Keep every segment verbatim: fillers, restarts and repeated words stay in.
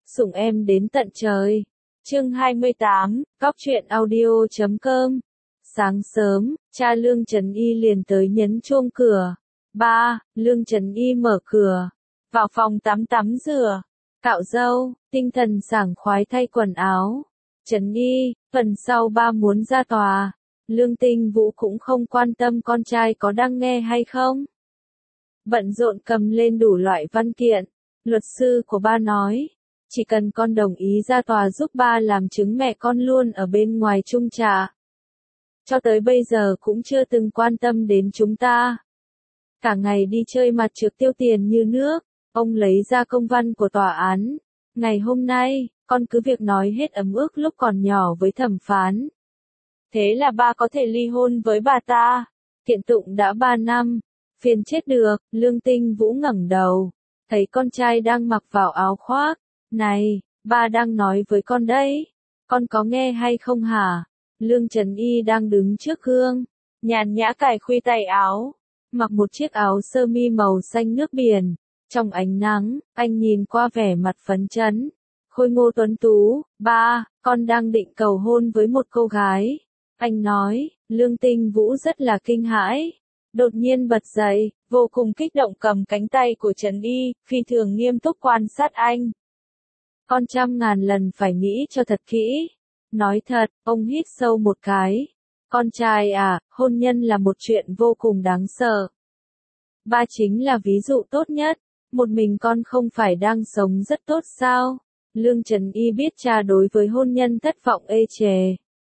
sủng em đến tận trời. Chương hai mươi tám, Cóc truyện audio chấm com. Sáng sớm, cha Lương Trấn Y liền tới nhấn chuông cửa. Ba, Lương Trấn Y mở cửa, vào phòng tắm tắm rửa, cạo râu, tinh thần sảng khoái thay quần áo. Trấn Y, phần sau ba muốn ra tòa. Lương Tinh Vũ cũng không quan tâm con trai có đang nghe hay không. Bận rộn cầm lên đủ loại văn kiện. Luật sư của ba nói, chỉ cần con đồng ý ra tòa giúp ba làm chứng mẹ con luôn ở bên ngoài chung trả. Cho tới bây giờ cũng chưa từng quan tâm đến chúng ta. Cả ngày đi chơi mặt trược tiêu tiền như nước. Ông lấy ra công văn của tòa án. Ngày hôm nay, con cứ việc nói hết ấm ức lúc còn nhỏ với thẩm phán. Thế là ba có thể ly hôn với bà ta. Kiện tụng đã ba năm. Phiền chết được. Lương Tinh Vũ ngẩng đầu, thấy con trai đang mặc vào áo khoác. Này, ba đang nói với con đấy. Con có nghe hay không hả? Lương Trấn Y đang đứng trước gương, nhàn nhã cài khuy tay áo, mặc một chiếc áo sơ mi màu xanh nước biển. Trong ánh nắng, anh nhìn qua vẻ mặt phấn chấn, khôi ngô tuấn tú. Ba, con đang định cầu hôn với một cô gái. Anh nói. Lương Tinh Vũ rất là kinh hãi, đột nhiên bật dậy, vô cùng kích động cầm cánh tay của Trấn Y, phi thường nghiêm túc quan sát anh. Con trăm ngàn lần phải nghĩ cho thật kỹ. Nói thật, ông hít sâu một cái. Con trai à, hôn nhân là một chuyện vô cùng đáng sợ. Ba chính là ví dụ tốt nhất. Một mình con không phải đang sống rất tốt sao? Lương Trấn Y biết cha đối với hôn nhân thất vọng ê chề.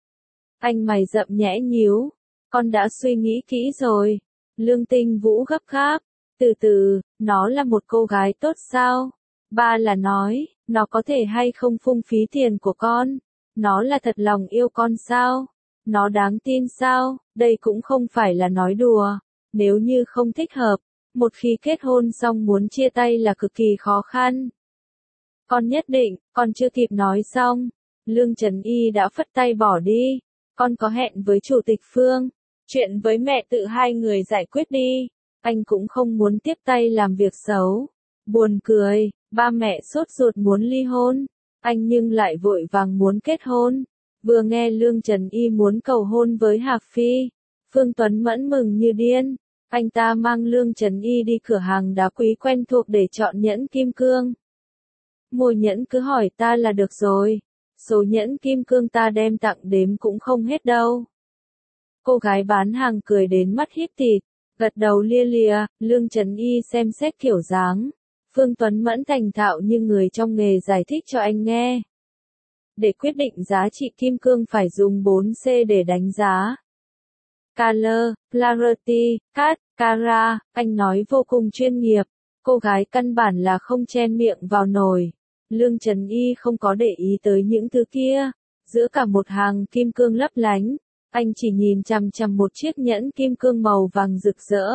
Anh mày rậm nhẽ nhíu. Con đã suy nghĩ kỹ rồi. Lương Tinh Vũ gấp gáp. Từ từ, nó là một cô gái tốt sao? Ba là nói, nó có thể hay không phung phí tiền của con? Nó là thật lòng yêu con sao? Nó đáng tin sao? Đây cũng không phải là nói đùa. Nếu như không thích hợp, một khi kết hôn xong muốn chia tay là cực kỳ khó khăn. Con nhất định, con chưa kịp nói xong. Lương Trấn Y đã phất tay bỏ đi. Con có hẹn với Chủ tịch Phương. Chuyện với mẹ tự hai người giải quyết đi. Anh cũng không muốn tiếp tay làm việc xấu. Buồn cười, ba mẹ sốt ruột muốn ly hôn. Anh nhưng lại vội vàng muốn kết hôn. Vừa nghe Lương Trấn Y muốn cầu hôn với Hạc Phi, Phương Tuấn Mẫn mừng như điên. Anh ta mang Lương Trấn Y đi cửa hàng đá quý quen thuộc để chọn nhẫn kim cương. Mua nhẫn cứ hỏi ta là được rồi. Số nhẫn kim cương ta đem tặng đếm cũng không hết đâu. Cô gái bán hàng cười đến mắt híp thịt, gật đầu lia lịa. Lương Trấn Y xem xét kiểu dáng. Phương Tuấn Mẫn thành thạo như người trong nghề giải thích cho anh nghe. Để quyết định giá trị kim cương phải dùng bốn C để đánh giá. Color, Clarity, Cut, Cara, anh nói vô cùng chuyên nghiệp. Cô gái căn bản là không chen miệng vào nồi. Lương Trấn Y không có để ý tới những thứ kia. Giữa cả một hàng kim cương lấp lánh, anh chỉ nhìn chằm chằm một chiếc nhẫn kim cương màu vàng rực rỡ.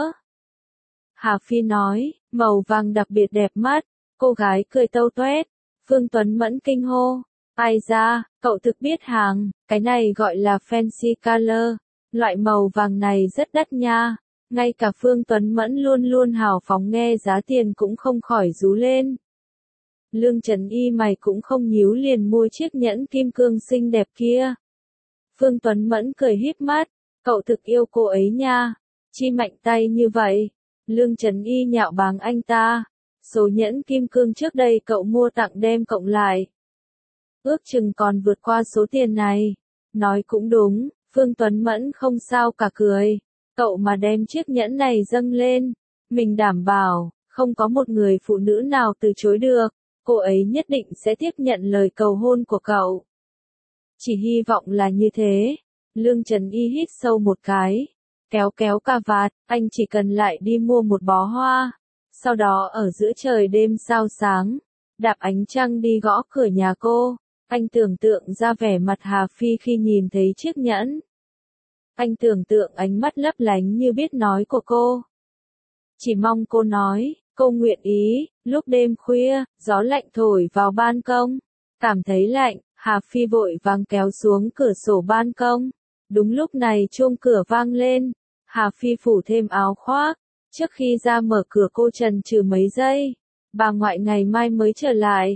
Hà Phi nói, màu vàng đặc biệt đẹp mắt. Cô gái cười tâu toét. Phương Tuấn Mẫn kinh hô. Ai ra, cậu thực biết hàng, cái này gọi là fancy color. Loại màu vàng này rất đắt nha. Ngay cả Phương Tuấn Mẫn luôn luôn hào phóng nghe giá tiền cũng không khỏi rú lên. Lương Trấn Y mày cũng không nhíu liền mua chiếc nhẫn kim cương xinh đẹp kia. Phương Tuấn Mẫn cười híp mắt. Cậu thực yêu cô ấy nha. Chi mạnh tay như vậy. Lương Trấn Y nhạo báng anh ta. Số nhẫn kim cương trước đây cậu mua tặng đem cộng lại, ước chừng còn vượt qua số tiền này. Nói cũng đúng. Phương Tuấn Mẫn không sao cả cười. Cậu mà đem chiếc nhẫn này dâng lên, mình đảm bảo, không có một người phụ nữ nào từ chối được. Cô ấy nhất định sẽ tiếp nhận lời cầu hôn của cậu. Chỉ hy vọng là như thế. Lương Trấn Y hít sâu một cái, kéo kéo cà vạt, anh chỉ cần lại đi mua một bó hoa. Sau đó ở giữa trời đêm sao sáng, đạp ánh trăng đi gõ cửa nhà cô. Anh tưởng tượng ra vẻ mặt Hà Phi khi nhìn thấy chiếc nhẫn. Anh tưởng tượng ánh mắt lấp lánh như biết nói của cô. Chỉ mong cô nói, cô nguyện ý. Lúc đêm khuya, gió lạnh thổi vào ban công. Cảm thấy lạnh, Hà Phi vội vàng kéo xuống cửa sổ ban công. Đúng lúc này chuông cửa vang lên. Hà Phi phủ thêm áo khoác. Trước khi ra mở cửa cô chần chừ mấy giây. Bà ngoại ngày mai mới trở lại.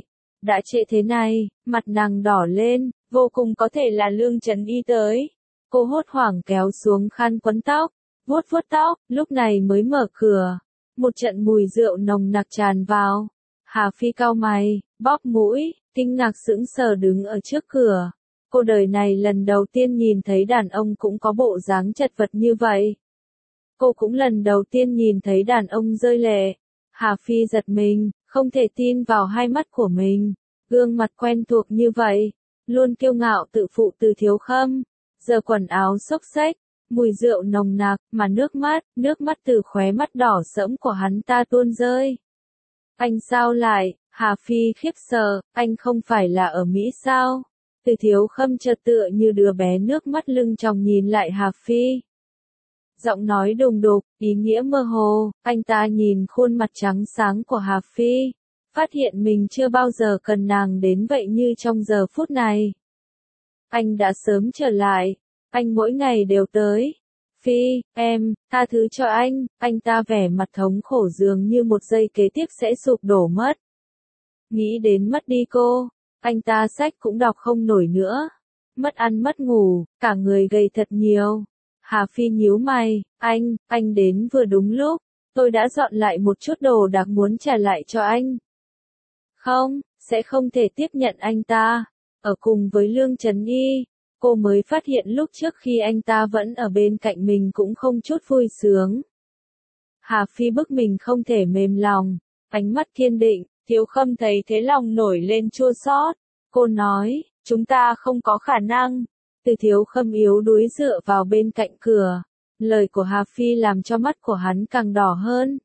đã trễ thế này, mặt nàng đỏ lên, vô cùng có thể là Lương Trấn Y tới. Cô hốt hoảng kéo xuống khăn quấn tóc, vuốt vuốt tóc, lúc này mới mở cửa. Một trận mùi rượu nồng nặc tràn vào. Hà Phi cau mày, bóp mũi, kinh ngạc sững sờ đứng ở trước cửa. Cô đời này lần đầu tiên nhìn thấy đàn ông cũng có bộ dáng chật vật như vậy. Cô cũng lần đầu tiên nhìn thấy đàn ông rơi lệ. Hà Phi giật mình, không thể tin vào hai mắt của mình. Gương mặt quen thuộc như vậy, luôn kiêu ngạo tự phụ Từ Thiếu Khâm. Giờ quần áo xốc xếch, mùi rượu nồng nặc, mà nước mắt, nước mắt từ khóe mắt đỏ sẫm của hắn ta tuôn rơi. Anh sao lại, Hà Phi khiếp sợ, anh không phải là ở Mỹ sao? Từ Thiếu Khâm chợt tựa như đứa bé nước mắt lưng tròng nhìn lại Hà Phi. Giọng nói đùng đục, ý nghĩa mơ hồ, anh ta nhìn khuôn mặt trắng sáng của Hà Phi, phát hiện mình chưa bao giờ cần nàng đến vậy như trong giờ phút này. Anh đã sớm trở lại, anh mỗi ngày đều tới. Phi, em, tha thứ cho anh, anh ta vẻ mặt thống khổ dường như một giây kế tiếp sẽ sụp đổ mất. Nghĩ đến mất đi cô, anh ta sách cũng đọc không nổi nữa. Mất ăn mất ngủ, cả người gầy thật nhiều. Hà Phi nhíu mày, anh, anh đến vừa đúng lúc, tôi đã dọn lại một chút đồ đạc muốn trả lại cho anh. Không, sẽ không thể tiếp nhận anh ta. Ở cùng với Lương Trấn Y, cô mới phát hiện lúc trước khi anh ta vẫn ở bên cạnh mình cũng không chút vui sướng. Hà Phi bức mình không thể mềm lòng, ánh mắt kiên định, Thiếu Khâm thấy thế lòng nổi lên chua xót. Cô nói, chúng ta không có khả năng. Từ Thiếu Khâm yếu đuối dựa vào bên cạnh cửa. Lời của Hà Phi làm cho mắt của hắn càng đỏ hơn.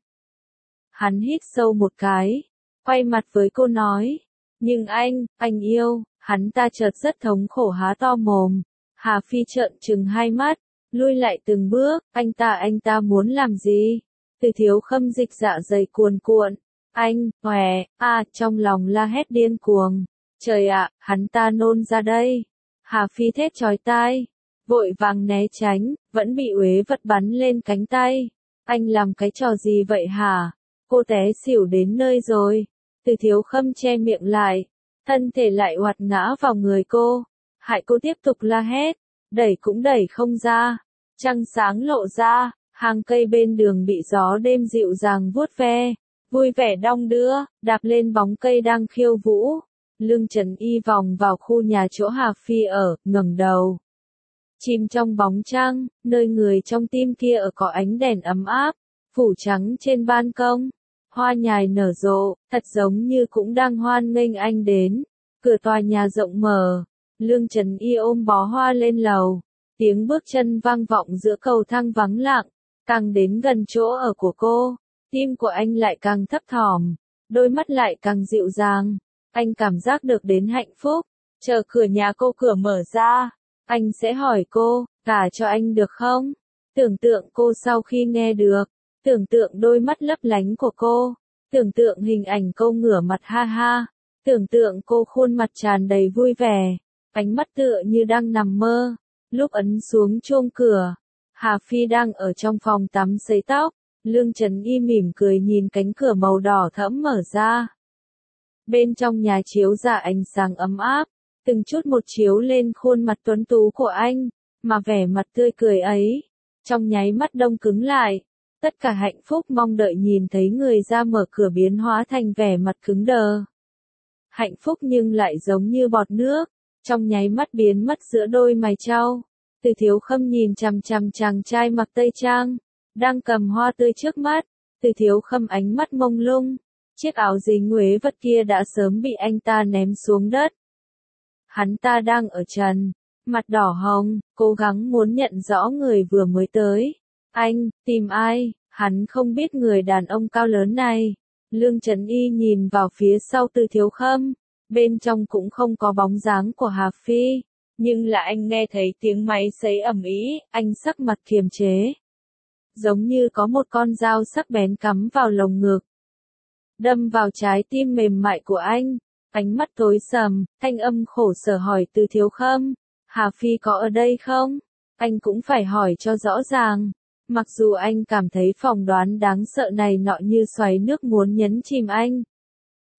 Hắn hít sâu một cái, quay mặt với cô nói, nhưng anh, anh yêu. Hắn ta chợt rất thống khổ há to mồm. Hà Phi trợn trừng hai mắt, lui lại từng bước, anh ta anh ta muốn làm gì? Từ Thiếu Khâm dịch dạ dày cuồn cuộn. Anh, hòe, a, trong lòng la hét điên cuồng. Trời ạ, hắn ta nôn ra đây. Hà Phi thét chói tai, vội vàng né tránh, vẫn bị uế vật bắn lên cánh tay. Anh làm cái trò gì vậy hả? Cô té xỉu đến nơi rồi. Từ Thiếu Khâm che miệng lại, thân thể lại oặt ngã vào người cô. Hại cô tiếp tục la hét, đẩy cũng đẩy không ra. Trăng sáng lộ ra, hàng cây bên đường bị gió đêm dịu dàng vuốt ve, vui vẻ đong đưa, đạp lên bóng cây đang khiêu vũ. Lương Trấn Y vòng vào khu nhà chỗ Hà Phi ở, ngẩng đầu. Chìm trong bóng trăng, nơi người trong tim kia ở có ánh đèn ấm áp, phủ trắng trên ban công. Hoa nhài nở rộ, thật giống như cũng đang hoan nghênh anh đến. Cửa tòa nhà rộng mở, Lương Trấn Y ôm bó hoa lên lầu. Tiếng bước chân vang vọng giữa cầu thang vắng lặng, càng đến gần chỗ ở của cô, tim của anh lại càng thấp thỏm, đôi mắt lại càng dịu dàng. Anh cảm giác được đến hạnh phúc. Chờ cửa nhà cô cửa mở ra, anh sẽ hỏi cô, gả cho anh được không? Tưởng tượng cô sau khi nghe được, tưởng tượng đôi mắt lấp lánh của cô, tưởng tượng hình ảnh cô ngửa mặt ha ha, tưởng tượng cô khuôn mặt tràn đầy vui vẻ, ánh mắt tựa như đang nằm mơ. Lúc ấn xuống chuông cửa, Hà Phi đang ở trong phòng tắm sấy tóc, Lương Trấn Y mỉm cười nhìn cánh cửa màu đỏ thẫm mở ra. Bên trong nhà chiếu ra ánh sáng ấm áp, từng chút một chiếu lên khuôn mặt tuấn tú của anh, mà vẻ mặt tươi cười ấy, trong nháy mắt đông cứng lại. Tất cả hạnh phúc mong đợi nhìn thấy người ra mở cửa biến hóa thành vẻ mặt cứng đờ. Hạnh phúc nhưng lại giống như bọt nước, trong nháy mắt biến mất giữa đôi mày trao. Từ Thiếu Khâm nhìn chằm chằm chàng trai mặc tây trang, đang cầm hoa tươi trước mắt. Từ Thiếu Khâm ánh mắt mông lung, chiếc áo dính uế vật kia đã sớm bị anh ta ném xuống đất. Hắn ta đang ở trần, mặt đỏ hồng, cố gắng muốn nhận rõ người vừa mới tới. Anh, tìm ai? Hắn không biết người đàn ông cao lớn này. Lương Trấn Y nhìn vào phía sau Từ Thiếu Khâm, bên trong cũng không có bóng dáng của Hà Phi, nhưng là anh nghe thấy tiếng máy sấy ầm ĩ, anh sắc mặt kiềm chế, giống như có một con dao sắc bén cắm vào lồng ngực, đâm vào trái tim mềm mại của anh. Ánh mắt tối sầm, thanh âm khổ sở hỏi Từ Thiếu Khâm, Hà Phi có ở đây không? Anh cũng phải hỏi cho rõ ràng. Mặc dù anh cảm thấy phỏng đoán đáng sợ này nọ như xoáy nước muốn nhấn chìm anh.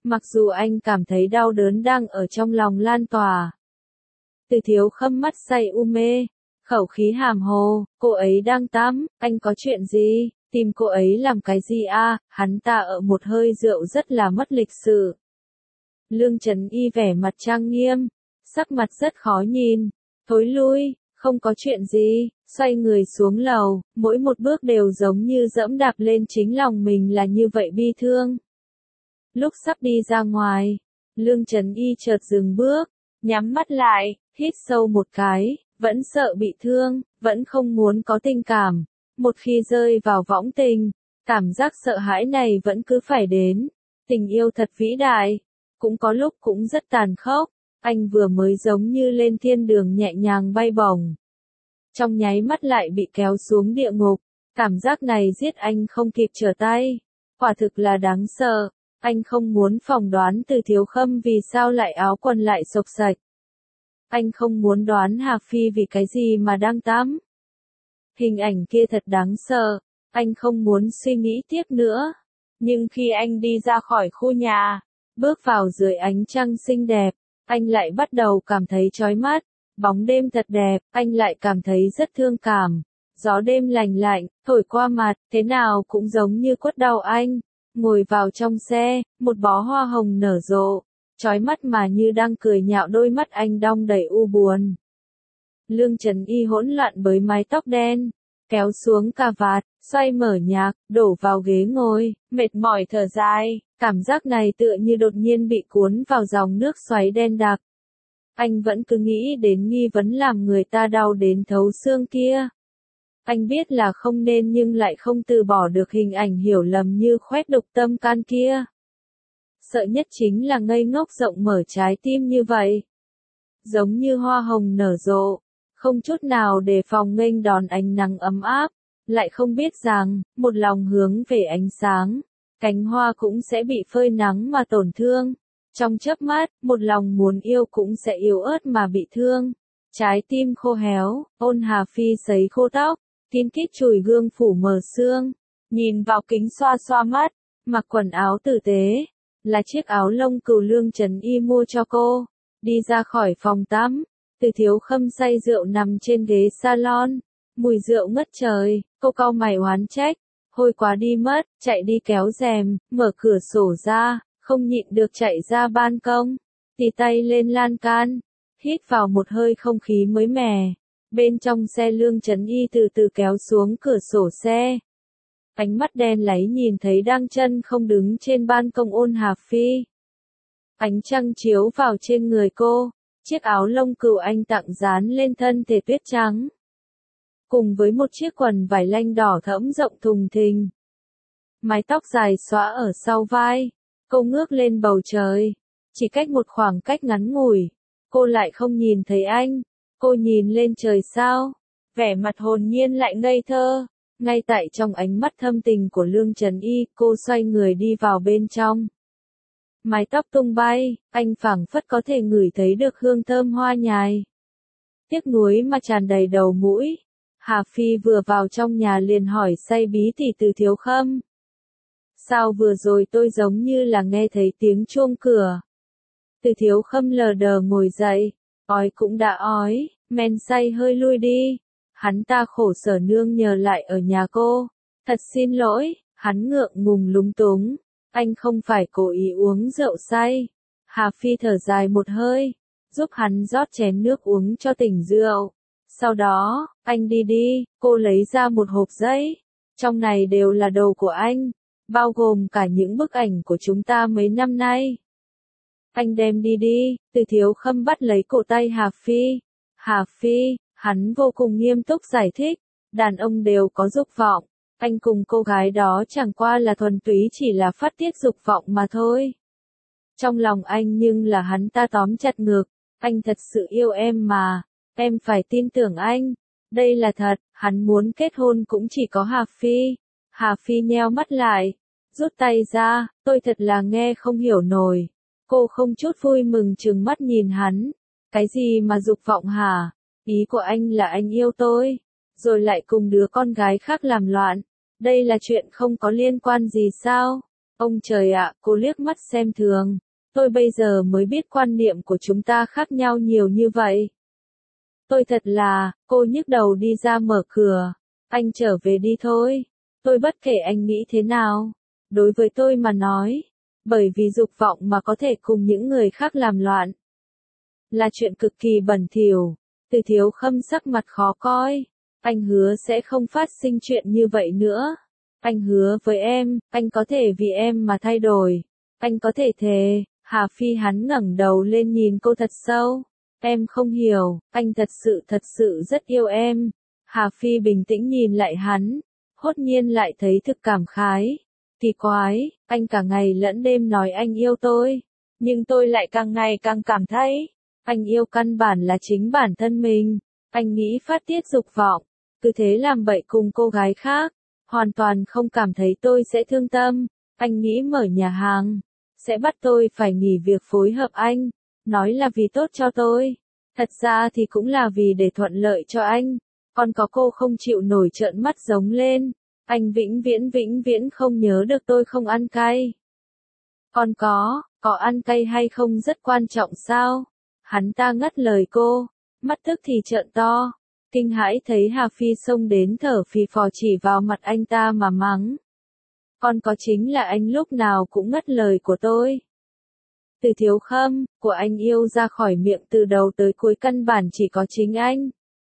Mặc dù anh cảm thấy đau đớn đang ở trong lòng lan tỏa. Từ Thiếu Khâm mắt say u mê, khẩu khí hàm hồ, cô ấy đang tắm, anh có chuyện gì, tìm cô ấy làm cái gì à, hắn ta ở một hơi rượu rất là mất lịch sự. Lương Trấn Y vẻ mặt trang nghiêm, sắc mặt rất khó nhìn, thối lui, không có chuyện gì, xoay người xuống lầu, mỗi một bước đều giống như dẫm đạp lên chính lòng mình là như vậy bi thương. Lúc sắp đi ra ngoài, Lương Trấn Y chợt dừng bước, nhắm mắt lại, hít sâu một cái, vẫn sợ bị thương, vẫn không muốn có tình cảm. Một khi rơi vào võng tình, cảm giác sợ hãi này vẫn cứ phải đến. Tình yêu thật vĩ đại, cũng có lúc cũng rất tàn khốc. Anh vừa mới giống như lên thiên đường nhẹ nhàng bay bổng. Trong nháy mắt lại bị kéo xuống địa ngục. Cảm giác này giết anh không kịp trở tay. Quả thực là đáng sợ. Anh không muốn phỏng đoán Từ Thiếu Khâm vì sao lại áo quần lại xộc xạch. Anh không muốn đoán Hà Phi vì cái gì mà đang tắm. Hình ảnh kia thật đáng sợ. Anh không muốn suy nghĩ tiếp nữa. Nhưng khi anh đi ra khỏi khu nhà, bước vào dưới ánh trăng xinh đẹp, anh lại bắt đầu cảm thấy chói mắt. Bóng đêm thật đẹp, anh lại cảm thấy rất thương cảm. Gió đêm lành lạnh, thổi qua mặt, thế nào cũng giống như quất đầu anh. Ngồi vào trong xe, một bó hoa hồng nở rộ, chói mắt mà như đang cười nhạo, đôi mắt anh đong đầy u buồn. Lương Trấn Y hỗn loạn với mái tóc đen, kéo xuống cà vạt, xoay mở nhạc, đổ vào ghế ngồi, mệt mỏi thở dài, cảm giác này tựa như đột nhiên bị cuốn vào dòng nước xoáy đen đặc. Anh vẫn cứ nghĩ đến nghi vấn làm người ta đau đến thấu xương kia. Anh biết là không nên nhưng lại không từ bỏ được hình ảnh hiểu lầm như khoét đục tâm can kia. Sợ nhất chính là ngây ngốc rộng mở trái tim như vậy. Giống như hoa hồng nở rộ, không chút nào đề phòng nghênh đón ánh nắng ấm áp, lại không biết rằng, một lòng hướng về ánh sáng, cánh hoa cũng sẽ bị phơi nắng mà tổn thương. Trong chớp mắt, một lòng muốn yêu cũng sẽ yếu ớt mà bị thương. Trái tim khô héo, Ôn Hà Phi sấy khô tóc, Kim Kích chùi gương phủ mờ sương, nhìn vào kính xoa xoa mắt, mặc quần áo tử tế, là chiếc áo lông cừu Lương Trấn Y mua cho cô, đi ra khỏi phòng tắm. Từ Thiếu Khâm say rượu nằm trên ghế salon, mùi rượu ngất trời, cô cau mày oán trách, hôi quá đi mất, chạy đi kéo rèm, mở cửa sổ ra, không nhịn được chạy ra ban công, tì tay lên lan can, hít vào một hơi không khí mới mẻ. Bên trong xe Lương Trấn Y từ từ kéo xuống cửa sổ xe. Ánh mắt đen láy nhìn thấy đang chân không đứng trên ban công Ôn Hà Phi. Ánh trăng chiếu vào trên người cô, chiếc áo lông cừu anh tặng dán lên thân thể tuyết trắng. Cùng với một chiếc quần vải lanh đỏ thẫm rộng thùng thình. Mái tóc dài xõa ở sau vai, cô ngước lên bầu trời. Chỉ cách một khoảng cách ngắn ngủi, cô lại không nhìn thấy anh. Cô nhìn lên trời sao, vẻ mặt hồn nhiên lại ngây thơ. Ngay tại trong ánh mắt thâm tình của Lương Trấn Y, cô xoay người đi vào bên trong. Mái tóc tung bay, anh phảng phất có thể ngửi thấy được hương thơm hoa nhài. Tiếc nuối mà tràn đầy đầu mũi. Hà Phi vừa vào trong nhà liền hỏi say bí tỉ Từ Thiếu Khâm. Sao vừa rồi tôi giống như là nghe thấy tiếng chuông cửa. Từ Thiếu Khâm lờ đờ ngồi dậy. Ói cũng đã ói, men say hơi lui đi. Hắn ta khổ sở nương nhờ lại ở nhà cô. Thật xin lỗi, hắn ngượng ngùng lúng túng. Anh không phải cố ý uống rượu say. Hà Phi thở dài một hơi, giúp hắn rót chén nước uống cho tỉnh rượu. Sau đó, anh đi đi, cô lấy ra một hộp giấy. Trong này đều là đồ của anh, bao gồm cả những bức ảnh của chúng ta mấy năm nay. Anh đem đi đi. Từ Thiếu Khâm bắt lấy cổ tay Hà Phi. Hà Phi, hắn vô cùng nghiêm túc giải thích, đàn ông đều có dục vọng, anh cùng cô gái đó chẳng qua là thuần túy chỉ là phát tiết dục vọng mà thôi. Trong lòng anh nhưng là hắn ta tóm chặt ngực, anh thật sự yêu em mà, em phải tin tưởng anh, đây là thật, hắn muốn kết hôn cũng chỉ có Hà Phi. Hà Phi nheo mắt lại, rút tay ra, tôi thật là nghe không hiểu nổi. Cô không chút vui mừng trừng mắt nhìn hắn. Cái gì mà dục vọng hả? Ý của anh là anh yêu tôi, rồi lại cùng đứa con gái khác làm loạn. Đây là chuyện không có liên quan gì sao? Ông trời ạ, cô liếc mắt xem thường. Tôi bây giờ mới biết quan niệm của chúng ta khác nhau nhiều như vậy. Tôi thật là, cô nhức đầu đi ra mở cửa. Anh trở về đi thôi. Tôi bất kể anh nghĩ thế nào. Đối với tôi mà nói, bởi vì dục vọng mà có thể cùng những người khác làm loạn, là chuyện cực kỳ bẩn thỉu. Từ Thiếu Khâm sắc mặt khó coi. Anh hứa sẽ không phát sinh chuyện như vậy nữa. Anh hứa với em, anh có thể vì em mà thay đổi. Anh có thể thề. Hà Phi hắn ngẩng đầu lên nhìn cô thật sâu. Em không hiểu, anh thật sự thật sự rất yêu em. Hà Phi bình tĩnh nhìn lại hắn. Hốt nhiên lại thấy thực cảm khái. Kỳ quái, anh cả ngày lẫn đêm nói anh yêu tôi. Nhưng tôi lại càng ngày càng cảm thấy, anh yêu căn bản là chính bản thân mình. Anh nghĩ phát tiết dục vọng, cứ thế làm bậy cùng cô gái khác. Hoàn toàn không cảm thấy tôi sẽ thương tâm. Anh nghĩ mở nhà hàng, sẽ bắt tôi phải nghỉ việc phối hợp anh. Nói là vì tốt cho tôi. Thật ra thì cũng là vì để thuận lợi cho anh. Còn có cô không chịu nổi trợn mắt giống lên. Anh vĩnh viễn vĩnh viễn không nhớ được tôi không ăn cay. Còn có, có ăn cay hay không rất quan trọng sao? Hắn ta ngắt lời cô, mắt tức thì trợn to. Kinh hãi thấy Hà Phi xông đến thở phì phò chỉ vào mặt anh ta mà mắng. Còn có chính là anh lúc nào cũng ngắt lời của tôi. Từ Thiếu Khâm, của anh yêu ra khỏi miệng từ đầu tới cuối căn bản chỉ có chính anh.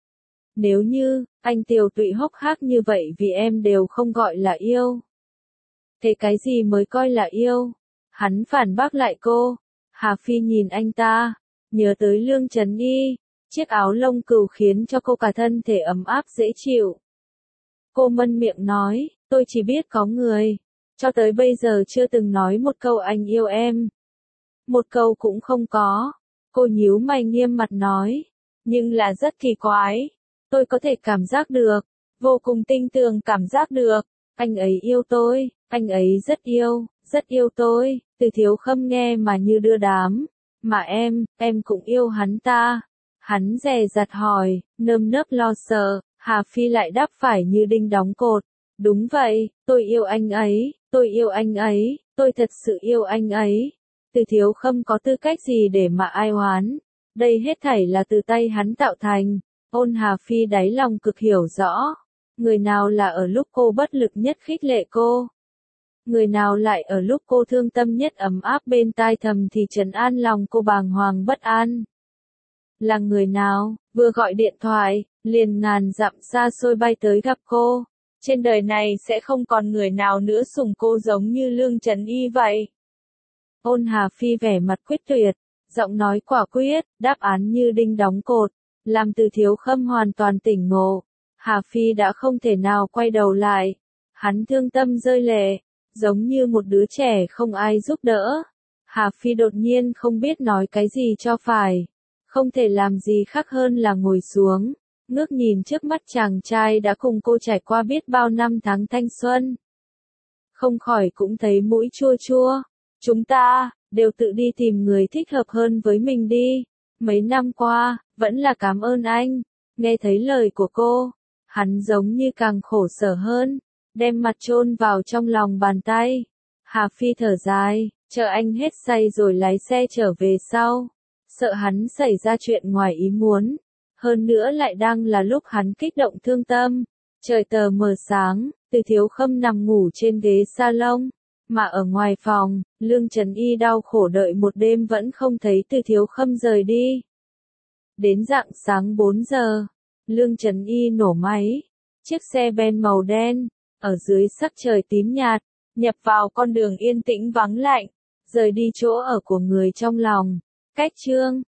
Nếu như, anh tiều tụy hốc hác như vậy vì em đều không gọi là yêu. Thế cái gì mới coi là yêu? Hắn phản bác lại cô. Hà Phi nhìn anh ta, nhớ tới Lương Trấn Y. Chiếc áo lông cừu khiến cho cô cả thân thể ấm áp dễ chịu. Cô mân miệng nói, tôi chỉ biết có người. Cho tới bây giờ chưa từng nói một câu anh yêu em. Một câu cũng không có. Cô nhíu mày nghiêm mặt nói. Nhưng là rất kỳ quái. Tôi có thể cảm giác được. Vô cùng tinh tường cảm giác được. Anh ấy yêu tôi. Anh ấy rất yêu. Rất yêu tôi. Từ Thiếu Khâm nghe mà như đưa đám. Mà em, em cũng yêu hắn ta. Hắn dè dặt hỏi, nơm nớp lo sợ. Hà Phi lại đáp phải như đinh đóng cột. Đúng vậy, tôi yêu anh ấy. Tôi yêu anh ấy. Tôi thật sự yêu anh ấy. Từ Thiếu Khâm có tư cách gì để mà ai oán. Đây hết thảy là từ tay hắn tạo thành. Ôn Hà Phi đáy lòng cực hiểu rõ. Người nào là ở lúc cô bất lực nhất khích lệ cô. Người nào lại ở lúc cô thương tâm nhất ấm áp bên tai thầm thì trấn an lòng cô bàng hoàng bất an. Là người nào, vừa gọi điện thoại, liền ngàn dặm xa xôi bay tới gặp cô. Trên đời này sẽ không còn người nào nữa sủng cô giống như Lương Trấn Y vậy. Ôn Hà Phi vẻ mặt quyết tuyệt, giọng nói quả quyết, đáp án như đinh đóng cột, làm Từ Thiếu Khâm hoàn toàn tỉnh ngộ. Hà Phi đã không thể nào quay đầu lại. Hắn thương tâm rơi lệ, giống như một đứa trẻ không ai giúp đỡ. Hà Phi đột nhiên không biết nói cái gì cho phải. Không thể làm gì khác hơn là ngồi xuống, ngước nhìn trước mắt chàng trai đã cùng cô trải qua biết bao năm tháng thanh xuân. Không khỏi cũng thấy mũi chua chua. Chúng ta, đều tự đi tìm người thích hợp hơn với mình đi. Mấy năm qua, vẫn là cảm ơn anh. Nghe thấy lời của cô, hắn giống như càng khổ sở hơn, đem mặt chôn vào trong lòng bàn tay. Hà Phi thở dài, chờ anh hết say rồi lái xe trở về sau. Sợ hắn xảy ra chuyện ngoài ý muốn. Hơn nữa lại đang là lúc hắn kích động thương tâm. Trời tờ mờ sáng, Từ Thiếu Khâm nằm ngủ trên ghế salon. Mà ở ngoài phòng, Lương Trấn Y đau khổ đợi một đêm vẫn không thấy Từ Thiếu Khâm rời đi. Đến rạng sáng bốn giờ, Lương Trấn Y nổ máy. Chiếc xe Ben màu đen, ở dưới sắc trời tím nhạt, nhập vào con đường yên tĩnh vắng lạnh, rời đi chỗ ở của người trong lòng. Cách chương